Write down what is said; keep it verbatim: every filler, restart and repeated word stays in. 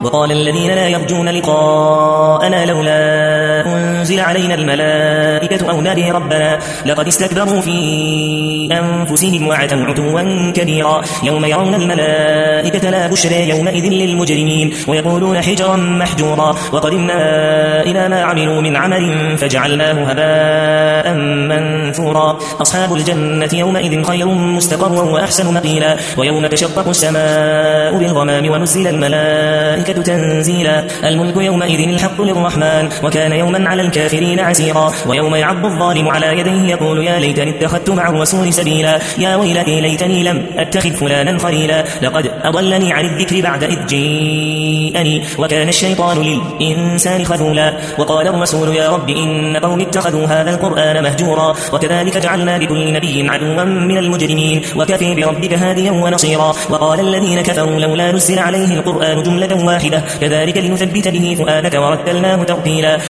وقال الذين لا يرجون لقاءنا لولا أنزل علينا الملائكة أو نري ربنا لقد استكبروا في أنفسهم وعتوا عتوا كبيرا يوم يرون الملائكة لا بشرى يومئذ للمجرمين ويقولون حجرا محجورا وقدمنا إلى ما عملوا من عمل فجعلناه هباء منثورا أصحاب الجنة يومئذ خير مستقرا وأحسن مقيلا ويوم تشقق السماء بالغمام ونزل الملائكة تنزيلا الملك يومئذ الحق للرحمن وكان يوما على الكافرين عسيرا ويوم يعض الظالم على يديه يقول يا ليتني اتخذت مع الرسول سبيلا يا ويلتي ليتني لم أتخذ فلانا خليلا لقد أضلني عن الذكر بعد إذ جاءني وكان الشيطان للإنسان خذولا وقال الرسول يا رب إن قوم اتخذوا هذا القرآن مهجورا وكذلك جعلنا لكل نبي عدوا من المجرمين وكفي بربك هاديا ونصيرا وقال الذين كفروا لولا نزل عليه القرآن جملة واحدة كذلك لنثبت به فؤادك ورتلناه ترتيلا